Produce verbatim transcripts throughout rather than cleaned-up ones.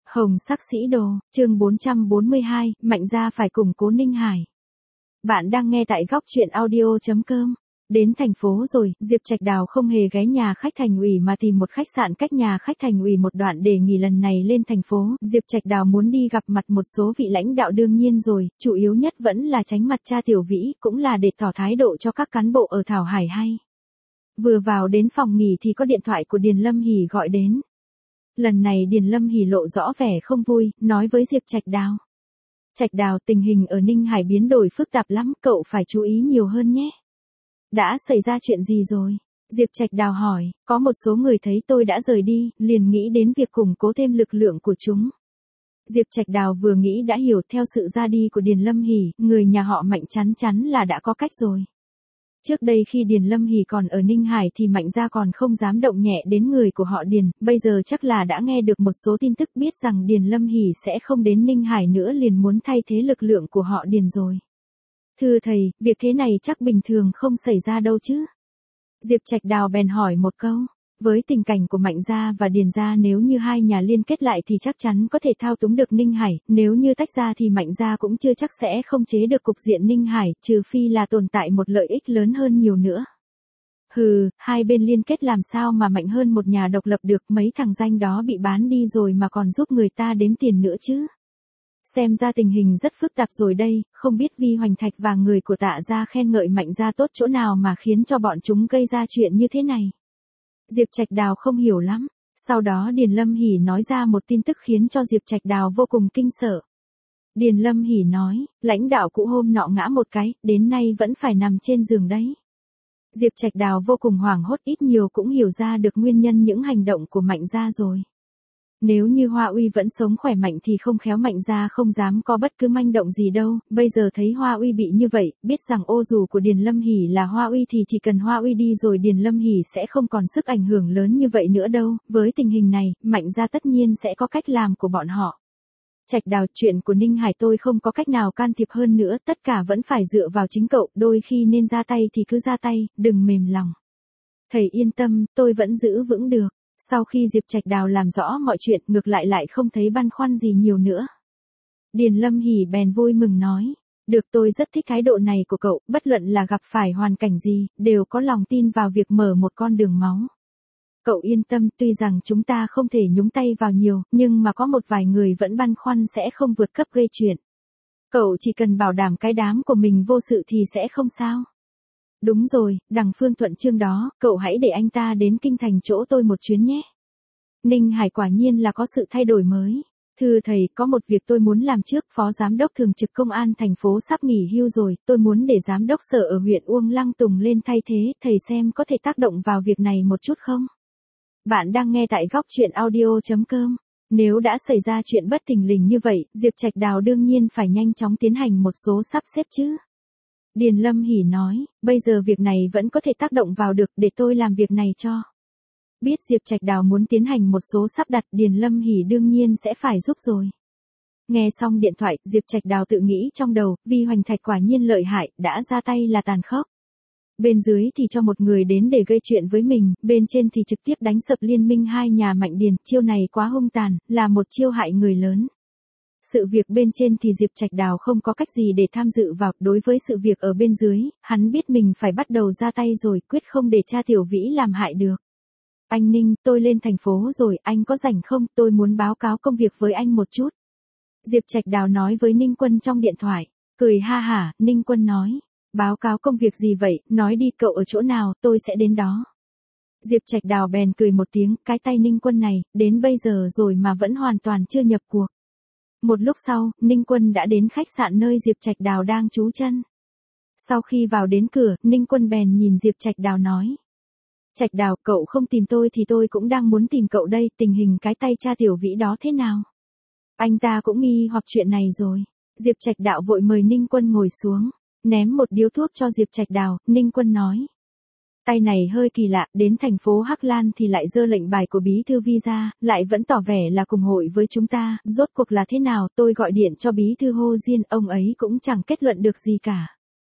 Hồng sắc sĩ đồ, chương bốn trăm bốn mươi hai, Mạnh gia phải củng cố Ninh Hải. Bạn đang nghe tại góc truyện audio chấm com. Đến thành phố rồi, Diệp Trạch Đào không hề ghé nhà khách thành ủy mà tìm một khách sạn cách nhà khách thành ủy một đoạn để nghỉ. Lần này lên thành phố, Diệp Trạch Đào muốn đi gặp mặt một số vị lãnh đạo đương nhiên rồi, chủ yếu nhất vẫn là tránh mặt cha Tiểu Vĩ, cũng là để tỏ thái độ cho các cán bộ ở Thảo Hải hay. Vừa vào đến phòng nghỉ thì có điện thoại của Điền Lâm Hỷ gọi đến. Lần này Điền Lâm Hỷ lộ rõ vẻ không vui, nói với Diệp Trạch Đào. Trạch Đào, tình hình ở Ninh Hải biến đổi phức tạp lắm, cậu phải chú ý nhiều hơn nhé. Đã xảy ra chuyện gì rồi? Diệp Trạch Đào hỏi, có một số người thấy tôi đã rời đi, liền nghĩ đến việc củng cố thêm lực lượng của chúng. Diệp Trạch Đào vừa nghĩ đã hiểu, theo sự ra đi của Điền Lâm Hỷ, người nhà họ Mạnh chắn chắn là đã có cách rồi. Trước đây khi Điền Lâm Hỷ còn ở Ninh Hải thì Mạnh gia còn không dám động nhẹ đến người của họ Điền, bây giờ chắc là đã nghe được một số tin tức biết rằng Điền Lâm Hỷ sẽ không đến Ninh Hải nữa, liền muốn thay thế lực lượng của họ Điền rồi. Thưa thầy, việc thế này chắc bình thường không xảy ra đâu chứ? Diệp Trạch Đào bèn hỏi một câu. Với tình cảnh của Mạnh gia và Điền gia, nếu như hai nhà liên kết lại thì chắc chắn có thể thao túng được Ninh Hải, nếu như tách ra thì Mạnh gia cũng chưa chắc sẽ không chế được cục diện Ninh Hải, trừ phi là tồn tại một lợi ích lớn hơn nhiều nữa. Hừ, hai bên liên kết làm sao mà mạnh hơn một nhà độc lập được, mấy thằng danh đó bị bán đi rồi mà còn giúp người ta đếm tiền nữa chứ. Xem ra tình hình rất phức tạp rồi đây, không biết Vi Hoành Thạch và người của Tạ gia khen ngợi Mạnh gia tốt chỗ nào mà khiến cho bọn chúng gây ra chuyện như thế này. Diệp Trạch Đào không hiểu lắm. Sau đó Điền Lâm Hỷ nói ra một tin tức khiến cho Diệp Trạch Đào vô cùng kinh sợ. Điền Lâm Hỷ nói, lãnh đạo cũ hôm nọ ngã một cái, đến nay vẫn phải nằm trên giường đấy. Diệp Trạch Đào vô cùng hoảng hốt, ít nhiều cũng hiểu ra được nguyên nhân những hành động của Mạnh gia rồi. Nếu như Hoa Uy vẫn sống khỏe mạnh thì không khéo Mạnh gia không dám có bất cứ manh động gì đâu, bây giờ thấy Hoa Uy bị như vậy, biết rằng ô dù của Điền Lâm Hỷ là Hoa Uy thì chỉ cần Hoa Uy đi rồi Điền Lâm Hỷ sẽ không còn sức ảnh hưởng lớn như vậy nữa đâu, với tình hình này, Mạnh gia tất nhiên sẽ có cách làm của bọn họ. Trạch Đào, chuyện của Ninh Hải tôi không có cách nào can thiệp hơn nữa, tất cả vẫn phải dựa vào chính cậu, đôi khi nên ra tay thì cứ ra tay, đừng mềm lòng. Thầy yên tâm, tôi vẫn giữ vững được. Sau khi Diệp Trạch Đào làm rõ mọi chuyện, ngược lại lại không thấy băn khoăn gì nhiều nữa. Điền Lâm Hỷ bèn vui mừng nói, được, tôi rất thích thái độ này của cậu, bất luận là gặp phải hoàn cảnh gì, đều có lòng tin vào việc mở một con đường máu. Cậu yên tâm, tuy rằng chúng ta không thể nhúng tay vào nhiều, nhưng mà có một vài người vẫn băn khoăn sẽ không vượt cấp gây chuyện. Cậu chỉ cần bảo đảm cái đám của mình vô sự thì sẽ không sao. Đúng rồi, đằng Phương Thuận Chương đó, cậu hãy để anh ta đến kinh thành chỗ tôi một chuyến nhé. Ninh Hải quả nhiên là có sự thay đổi mới. Thưa thầy, có một việc tôi muốn làm trước, phó giám đốc thường trực công an thành phố sắp nghỉ hưu rồi, tôi muốn để giám đốc sở ở huyện Uông Lăng Tùng lên thay thế, thầy xem có thể tác động vào việc này một chút không? Bạn đang nghe tại góc truyện audio chấm com. Nếu đã xảy ra chuyện bất thình lình như vậy, Diệp Trạch Đào đương nhiên phải nhanh chóng tiến hành một số sắp xếp chứ. Điền Lâm Hỷ nói, bây giờ việc này vẫn có thể tác động vào được, để tôi làm việc này cho. Biết Diệp Trạch Đào muốn tiến hành một số sắp đặt, Điền Lâm Hỷ đương nhiên sẽ phải giúp rồi. Nghe xong điện thoại, Diệp Trạch Đào tự nghĩ trong đầu, Vi Hoành Thạch quả nhiên lợi hại, đã ra tay là tàn khốc. Bên dưới thì cho một người đến để gây chuyện với mình, bên trên thì trực tiếp đánh sập liên minh hai nhà Mạnh Điền, chiêu này quá hung tàn, là một chiêu hại người lớn. Sự việc bên trên thì Diệp Trạch Đào không có cách gì để tham dự vào, đối với sự việc ở bên dưới, hắn biết mình phải bắt đầu ra tay rồi, quyết không để cha Tiểu Vĩ làm hại được. Anh Ninh, tôi lên thành phố rồi, anh có rảnh không, tôi muốn báo cáo công việc với anh một chút. Diệp Trạch Đào nói với Ninh Quân trong điện thoại, cười ha hả, Ninh Quân nói, báo cáo công việc gì vậy, nói đi, cậu ở chỗ nào, tôi sẽ đến đó. Diệp Trạch Đào bèn cười một tiếng, cái tay Ninh Quân này, đến bây giờ rồi mà vẫn hoàn toàn chưa nhập cuộc. Một lúc sau, Ninh Quân đã đến khách sạn nơi Diệp Trạch Đào đang trú chân. Sau khi vào đến cửa, Ninh Quân bèn nhìn Diệp Trạch Đào nói. Trạch Đào, cậu không tìm tôi thì tôi cũng đang muốn tìm cậu đây, tình hình cái tay cha Tiểu Vĩ đó thế nào? Anh ta cũng nghi hoặc chuyện này rồi. Diệp Trạch Đạo vội mời Ninh Quân ngồi xuống, ném một điếu thuốc cho Diệp Trạch Đào, Ninh Quân nói. Tay này hơi kỳ lạ, đến thành phố Hắc Lan thì lại giơ lệnh bài của bí thư Vi ra, lại vẫn tỏ vẻ là cùng hội với chúng ta, rốt cuộc là thế nào, tôi gọi điện cho bí thư Hồ Diên, ông ấy cũng chẳng kết luận được gì cả.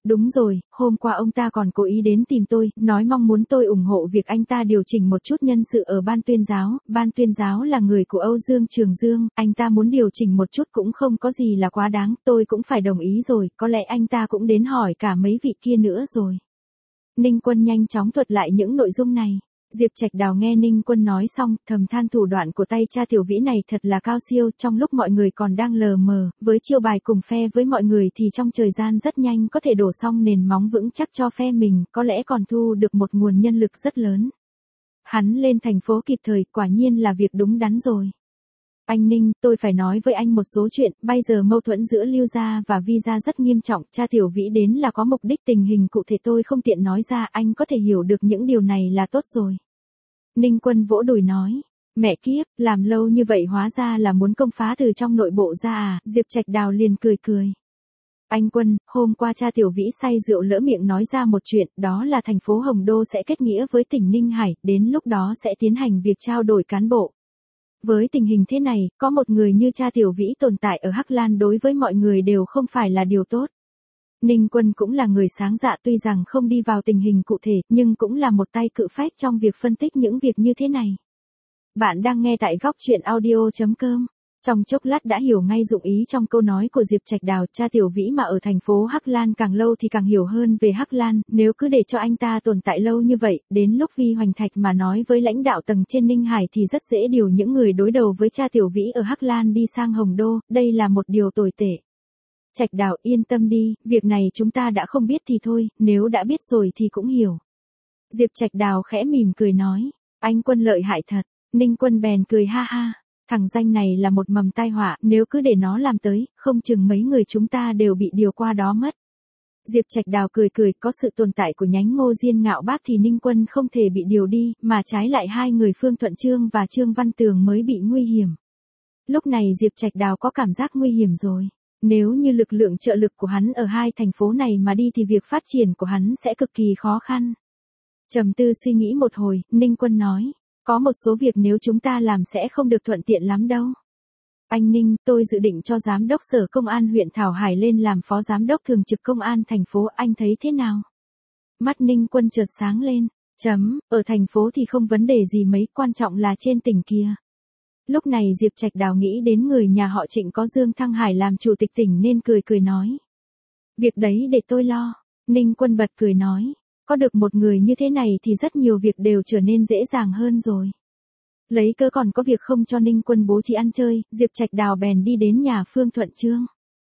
Đúng rồi, hôm qua ông ta còn cố ý đến tìm tôi, nói mong muốn tôi ủng hộ việc anh ta điều chỉnh một chút nhân sự ở ban tuyên giáo, ban tuyên giáo là người của Âu Dương Trường Dương, anh ta muốn điều chỉnh một chút cũng không có gì là quá đáng, tôi cũng phải đồng ý rồi, có lẽ anh ta cũng đến hỏi cả mấy vị kia nữa rồi. Ninh Quân nhanh chóng thuật lại những nội dung này. Diệp Trạch Đào nghe Ninh Quân nói xong, thầm than thủ đoạn của tay cha Tiểu Vĩ này thật là cao siêu, trong lúc mọi người còn đang lờ mờ, với chiêu bài cùng phe với mọi người thì trong thời gian rất nhanh có thể đổ xong nền móng vững chắc cho phe mình, có lẽ còn thu được một nguồn nhân lực rất lớn. Hắn lên thành phố kịp thời, quả nhiên là việc đúng đắn rồi. Anh Ninh, tôi phải nói với anh một số chuyện, bây giờ mâu thuẫn giữa Lưu Gia và Vi Gia rất nghiêm trọng, cha Tiểu Vĩ đến là có mục đích, tình hình cụ thể tôi không tiện nói ra, anh có thể hiểu được những điều này là tốt rồi. Ninh Quân vỗ đùi nói, mẹ kiếp, làm lâu như vậy hóa ra là muốn công phá từ trong nội bộ ra à, Diệp Trạch Đào liền cười cười. Anh Quân, hôm qua cha Tiểu Vĩ say rượu lỡ miệng nói ra một chuyện, đó là thành phố Hồng Đô sẽ kết nghĩa với tỉnh Ninh Hải, đến lúc đó sẽ tiến hành việc trao đổi cán bộ. Với tình hình thế này, có một người như cha Tiểu Vĩ tồn tại ở Hắc Lan đối với mọi người đều không phải là điều tốt. Ninh Quân cũng là người sáng dạ, tuy rằng không đi vào tình hình cụ thể, nhưng cũng là một tay cự phách trong việc phân tích những việc như thế này. Bạn đang nghe tại góc truyện audio chấm com. Trong chốc lát đã hiểu ngay dụng ý trong câu nói của Diệp Trạch Đào, cha Tiểu Vĩ mà ở thành phố Hắc Lan càng lâu thì càng hiểu hơn về Hắc Lan, nếu cứ để cho anh ta tồn tại lâu như vậy, đến lúc Vi Hoành Thạch mà nói với lãnh đạo tầng trên Ninh Hải thì rất dễ điều những người đối đầu với cha Tiểu Vĩ ở Hắc Lan đi sang Hồng Đô, đây là một điều tồi tệ. Trạch Đào yên tâm đi, việc này chúng ta đã không biết thì thôi, nếu đã biết rồi thì cũng hiểu. Diệp Trạch Đào khẽ mỉm cười nói, anh Quân lợi hại thật, Ninh Quân bèn cười ha ha. Thằng danh này là một mầm tai họa, nếu cứ để nó làm tới, không chừng mấy người chúng ta đều bị điều qua đó mất. Diệp Trạch Đào cười cười, có sự tồn tại của nhánh Ngô Diên Ngạo Bác thì Ninh Quân không thể bị điều đi, mà trái lại hai người Phương Thuận Chương và Trương Văn Tường mới bị nguy hiểm. Lúc này Diệp Trạch Đào có cảm giác nguy hiểm rồi. Nếu như lực lượng trợ lực của hắn ở hai thành phố này mà đi thì việc phát triển của hắn sẽ cực kỳ khó khăn. Trầm tư suy nghĩ một hồi, Ninh Quân nói. Có một số việc nếu chúng ta làm sẽ không được thuận tiện lắm đâu. Anh Ninh, tôi dự định cho giám đốc sở công an huyện Thảo Hải lên làm phó giám đốc thường trực công an thành phố, anh thấy thế nào? Mắt Ninh Quân chợt sáng lên, chấm, ở thành phố thì không vấn đề gì mấy, quan trọng là trên tỉnh kia. Lúc này Diệp Trạch Đào nghĩ đến người nhà họ Trịnh có Dương Thăng Hải làm chủ tịch tỉnh nên cười cười nói. Việc đấy để tôi lo. Ninh Quân bật cười nói. Có được một người như thế này thì rất nhiều việc đều trở nên dễ dàng hơn rồi. Lấy cớ còn có việc không cho Ninh Quân bố trí ăn chơi, Diệp Trạch Đào bèn đi đến nhà Phương Thuận Chương.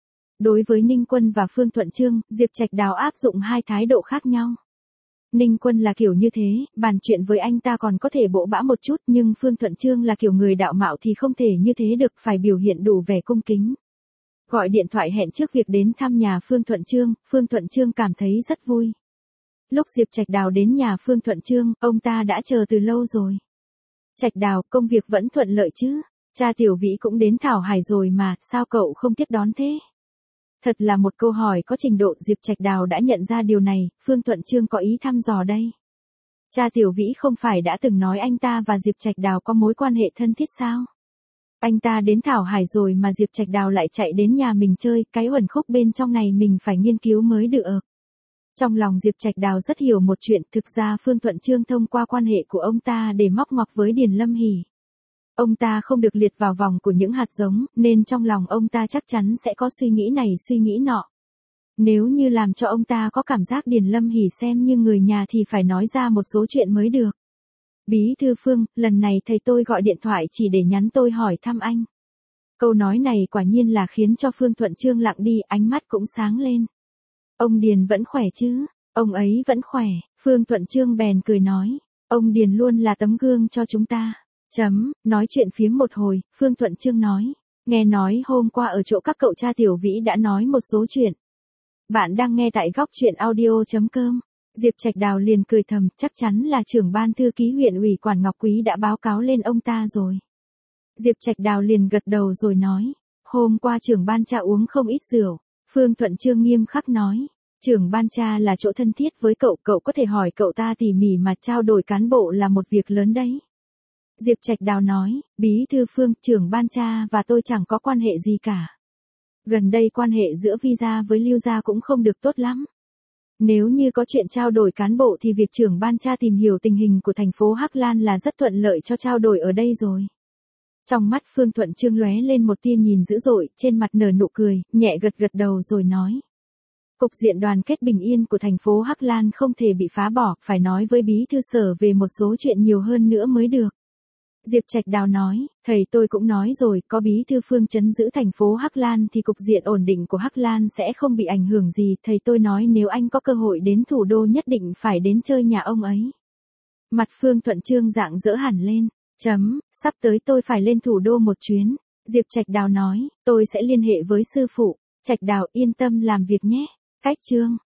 Đối với Ninh Quân và Phương Thuận Chương, Diệp Trạch Đào áp dụng hai thái độ khác nhau. Ninh Quân là kiểu như thế, bàn chuyện với anh ta còn có thể bộ bã một chút, nhưng Phương Thuận Chương là kiểu người đạo mạo thì không thể như thế được, phải biểu hiện đủ vẻ cung kính. Gọi điện thoại hẹn trước việc đến thăm nhà Phương Thuận Chương, Phương Thuận Chương cảm thấy rất vui. Lúc Diệp Trạch Đào đến nhà Phương Thuận Chương, ông ta đã chờ từ lâu rồi. Trạch Đào, công việc vẫn thuận lợi chứ? Cha Tiểu Vĩ cũng đến Thảo Hải rồi mà, sao cậu không tiếp đón thế? Thật là một câu hỏi có trình độ, Diệp Trạch Đào đã nhận ra điều này, Phương Thuận Chương có ý thăm dò đây. Cha Tiểu Vĩ không phải đã từng nói anh ta và Diệp Trạch Đào có mối quan hệ thân thiết sao? Anh ta đến Thảo Hải rồi mà Diệp Trạch Đào lại chạy đến nhà mình chơi, cái uẩn khúc bên trong này mình phải nghiên cứu mới được. Trong lòng Diệp Trạch Đào rất hiểu một chuyện, thực ra Phương Thuận Chương thông qua quan hệ của ông ta để móc ngoặc với Điền Lâm Hỷ. Ông ta không được liệt vào vòng của những hạt giống, nên trong lòng ông ta chắc chắn sẽ có suy nghĩ này suy nghĩ nọ. Nếu như làm cho ông ta có cảm giác Điền Lâm Hỷ xem như người nhà thì phải nói ra một số chuyện mới được. Bí thư Phương, lần này thầy tôi gọi điện thoại chỉ để nhắn tôi hỏi thăm anh. Câu nói này quả nhiên là khiến cho Phương Thuận Chương lặng đi, ánh mắt cũng sáng lên. Ông Điền vẫn khỏe chứ? Ông ấy vẫn khỏe, Phương Thuận Chương bèn cười nói. Ông Điền luôn là tấm gương cho chúng ta. Chấm, nói chuyện phiếm một hồi, Phương Thuận Chương nói. Nghe nói hôm qua ở chỗ các cậu cha Tiểu Vĩ đã nói một số chuyện. Bạn đang nghe tại góc truyện audio chấm com. Diệp Trạch Đào liền cười thầm, chắc chắn là trưởng ban thư ký huyện ủy Quản Ngọc Quý đã báo cáo lên ông ta rồi. Diệp Trạch Đào liền gật đầu rồi nói. Hôm qua trưởng ban cha uống không ít rượu. Phương Thuận Chương nghiêm khắc nói. Trưởng ban cha là chỗ thân thiết với cậu, cậu có thể hỏi cậu ta tỉ mỉ mà trao đổi cán bộ là một việc lớn đấy. Diệp Trạch Đào nói, bí thư Phương, trưởng ban cha và tôi chẳng có quan hệ gì cả. Gần đây quan hệ giữa Vi gia với Lưu gia cũng không được tốt lắm. Nếu như có chuyện trao đổi cán bộ thì việc trưởng ban tra tìm hiểu tình hình của thành phố Hắc Lan là rất thuận lợi cho trao đổi ở đây rồi. Trong mắt Phương Thuận Chương lóe lên một tia nhìn dữ dội, trên mặt nở nụ cười, nhẹ gật gật đầu rồi nói. Cục diện đoàn kết bình yên của thành phố Hắc Lan không thể bị phá bỏ, phải nói với bí thư sở về một số chuyện nhiều hơn nữa mới được. Diệp Trạch Đào nói, thầy tôi cũng nói rồi, có bí thư Phương trấn giữ thành phố Hắc Lan thì cục diện ổn định của Hắc Lan sẽ không bị ảnh hưởng gì, thầy tôi nói nếu anh có cơ hội đến thủ đô nhất định phải đến chơi nhà ông ấy. Mặt Phương Thuận Chương rạng rỡ hẳn lên, chấm, sắp tới tôi phải lên thủ đô một chuyến. Diệp Trạch Đào nói, tôi sẽ liên hệ với sư phụ. Trạch Đào yên tâm làm việc nhé. Cách chương